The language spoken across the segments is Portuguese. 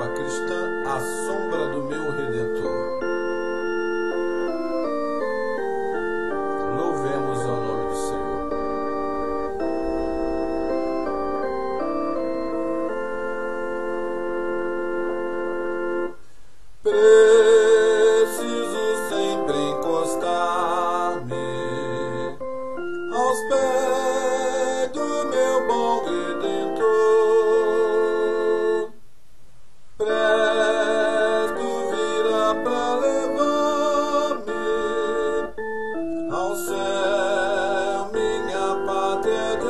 alma cristã à sombra do meu Redentor. Louvemos ao nome do Senhor. Preciso sempre encostar-me aos pés do meu bom Redentor. Presto virá pra levar-me ao céu, minha pátria de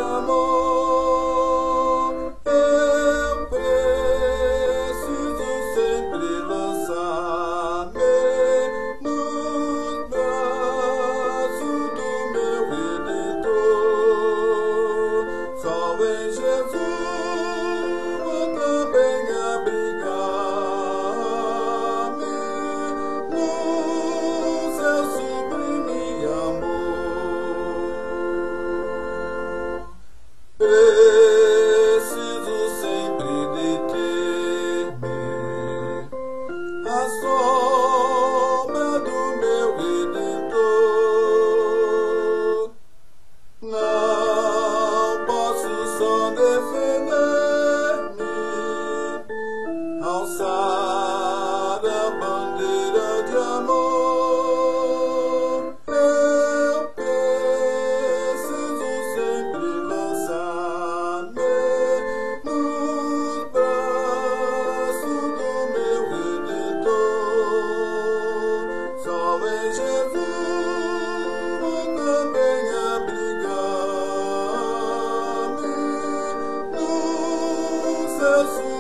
amor. Eu preciso sempre lançar-me nos braços do meu Redentor. Só em Jesus vou também abrigar-me no seu sublime amor. Preciso sempre deter-me à sombra do meu Redentor. Não posso só defender-me, alçar a bandeira de amor. Eu preciso sempre lançar-me nos braços do meu Redentor. Só em Jesus vou também abrigar-me no seu